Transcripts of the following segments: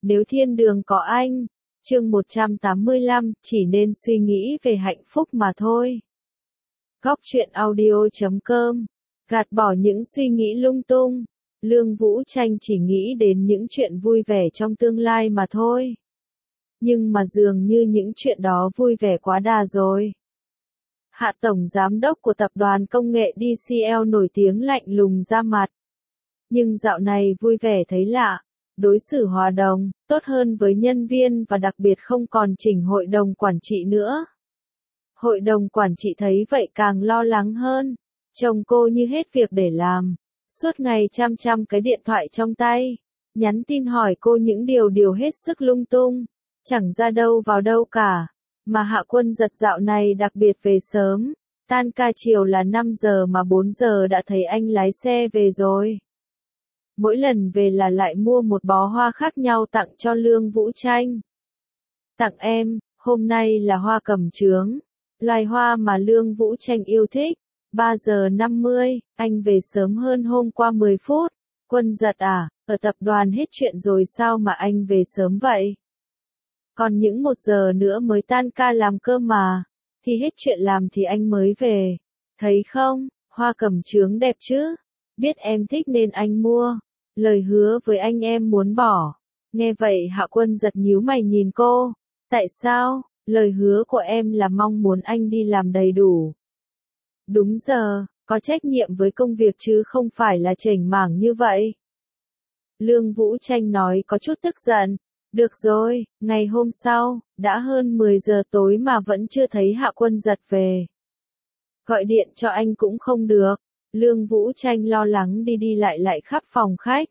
Nếu thiên đường có anh. Chương 185, chỉ nên suy nghĩ về hạnh phúc mà thôi. Góc truyện audio.com. Gạt bỏ những suy nghĩ lung tung. Lương Vũ Tranh chỉ nghĩ đến những chuyện vui vẻ trong tương lai mà thôi. Nhưng mà dường như những chuyện đó vui vẻ quá đà rồi. Hạ tổng giám đốc của tập đoàn công nghệ DCL nổi tiếng lạnh lùng ra mặt. Nhưng dạo này vui vẻ thấy lạ. Đối xử hòa đồng, tốt hơn với nhân viên và đặc biệt không còn chỉnh hội đồng quản trị nữa. Hội đồng quản trị thấy vậy càng lo lắng hơn. Chồng cô như hết việc để làm. Suốt ngày chăm chăm cái điện thoại trong tay. Nhắn tin hỏi cô những điều hết sức lung tung. Chẳng ra đâu vào đâu cả. Mà Hạ Quân Giật dạo này đặc biệt về sớm. Tan ca chiều là 5 giờ mà 4 giờ đã thấy anh lái xe về rồi. Mỗi lần về là lại mua một bó hoa khác nhau tặng cho Lương Vũ Tranh. Tặng em, hôm nay là hoa cẩm chướng. Loài hoa mà Lương Vũ Tranh yêu thích. 3 giờ 50, anh về sớm hơn hôm qua 10 phút. Quân Giật à, ở tập đoàn hết chuyện rồi sao mà anh về sớm vậy? Còn những 1 giờ nữa mới tan ca làm cơm mà. Thì hết chuyện làm thì anh mới về. Thấy không, hoa cẩm chướng đẹp chứ? Biết em thích nên anh mua. Lời hứa với anh em muốn bỏ. Nghe vậy Hạ Quân Giật nhíu mày nhìn cô. Tại sao? Lời hứa của em là mong muốn anh đi làm đầy đủ. Đúng giờ, có trách nhiệm với công việc chứ không phải là chểnh mảng như vậy. Lương Vũ Tranh nói có chút tức giận. Được rồi, ngày hôm sau, đã hơn 10 giờ tối mà vẫn chưa thấy Hạ Quân Giật về. Gọi điện cho anh cũng không được. Lương Vũ Tranh lo lắng đi lại khắp phòng khách.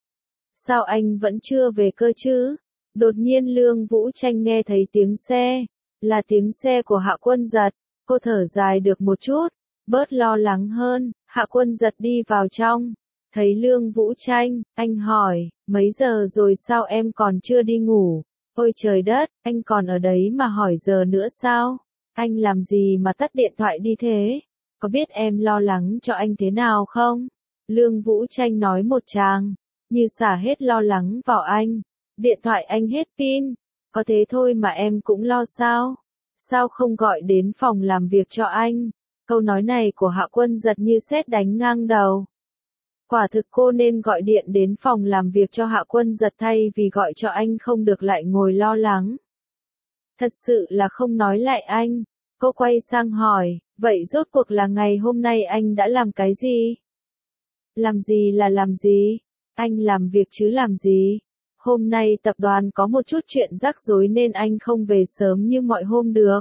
Sao anh vẫn chưa về cơ chứ? Đột nhiên Lương Vũ Tranh nghe thấy tiếng xe. Là tiếng xe của Hạ Quân Giật. Cô thở dài được một chút. Bớt lo lắng hơn. Hạ Quân Giật đi vào trong. Thấy Lương Vũ Tranh, anh hỏi, mấy giờ rồi sao em còn chưa đi ngủ? Ôi trời đất, anh còn ở đấy mà hỏi giờ nữa sao? Anh làm gì mà tắt điện thoại đi thế? Có biết em lo lắng cho anh thế nào không? Lương Vũ Tranh nói một tràng, như xả hết lo lắng vào anh. Điện thoại anh hết pin. Có thế thôi mà em cũng lo sao? Sao không gọi đến phòng làm việc cho anh? Câu nói này của Hạ Quân Giật như sét đánh ngang đầu. Quả thực cô nên gọi điện đến phòng làm việc cho Hạ Quân Giật thay vì gọi cho anh không được lại ngồi lo lắng. Thật sự là không nói lại anh. Cô quay sang hỏi, vậy rốt cuộc là ngày hôm nay anh đã làm cái gì? Làm gì là làm gì? Anh làm việc chứ làm gì? Hôm nay tập đoàn có một chút chuyện rắc rối nên anh không về sớm như mọi hôm được.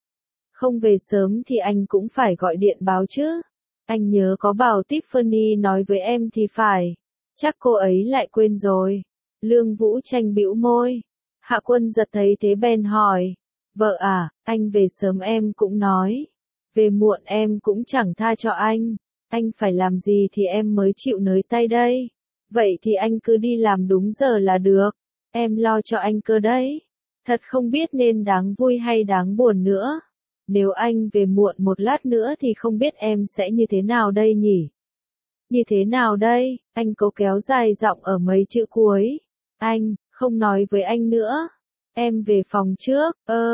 Không về sớm thì anh cũng phải gọi điện báo chứ. Anh nhớ có bảo Tiffany nói với em thì phải. Chắc cô ấy lại quên rồi. Lương Vũ Tranh bĩu môi. Hạ Quân Giật thấy thế bèn hỏi. Vợ à, anh về sớm em cũng nói. Về muộn em cũng chẳng tha cho anh. Anh phải làm gì thì em mới chịu nới tay đây. Vậy thì anh cứ đi làm đúng giờ là được. Em lo cho anh cơ đấy. Thật không biết nên đáng vui hay đáng buồn nữa. Nếu anh về muộn một lát nữa thì không biết em sẽ như thế nào đây nhỉ? Như thế nào đây? Anh cố kéo dài giọng ở mấy chữ cuối. Anh, không nói với anh nữa. Em về phòng trước.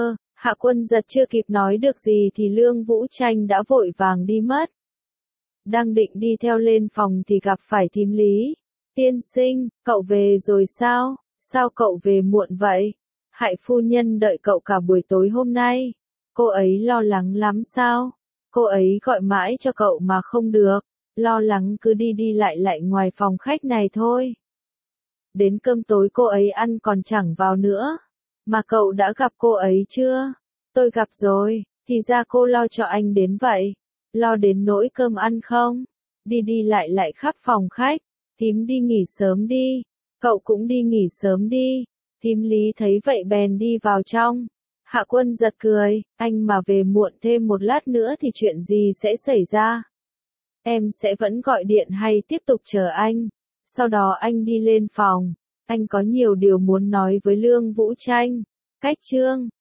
Hạ Quân Giật chưa kịp nói được gì thì Lương Vũ Tranh đã vội vàng đi mất. Đang định đi theo lên phòng thì gặp phải thím Lý. Tiên sinh, cậu về rồi sao? Sao cậu về muộn vậy? Hại phu nhân đợi cậu cả buổi tối hôm nay. Cô ấy lo lắng lắm sao? Cô ấy gọi mãi cho cậu mà không được. Lo lắng cứ đi lại ngoài phòng khách này thôi. Đến cơm tối cô ấy ăn còn chẳng vào nữa. Mà cậu đã gặp cô ấy chưa? Tôi gặp rồi, thì ra cô lo cho anh đến vậy. Lo đến nỗi cơm ăn không? Đi lại khắp phòng khách. Thím đi nghỉ sớm đi. Cậu cũng đi nghỉ sớm đi. Thím Lý thấy vậy bèn đi vào trong. Hạ Quân Giật cười, anh mà về muộn thêm một lát nữa thì chuyện gì sẽ xảy ra? Em sẽ vẫn gọi điện hay tiếp tục chờ anh? Sau đó anh đi lên phòng. Anh có nhiều điều muốn nói với Lương Vũ Tranh. Cách chương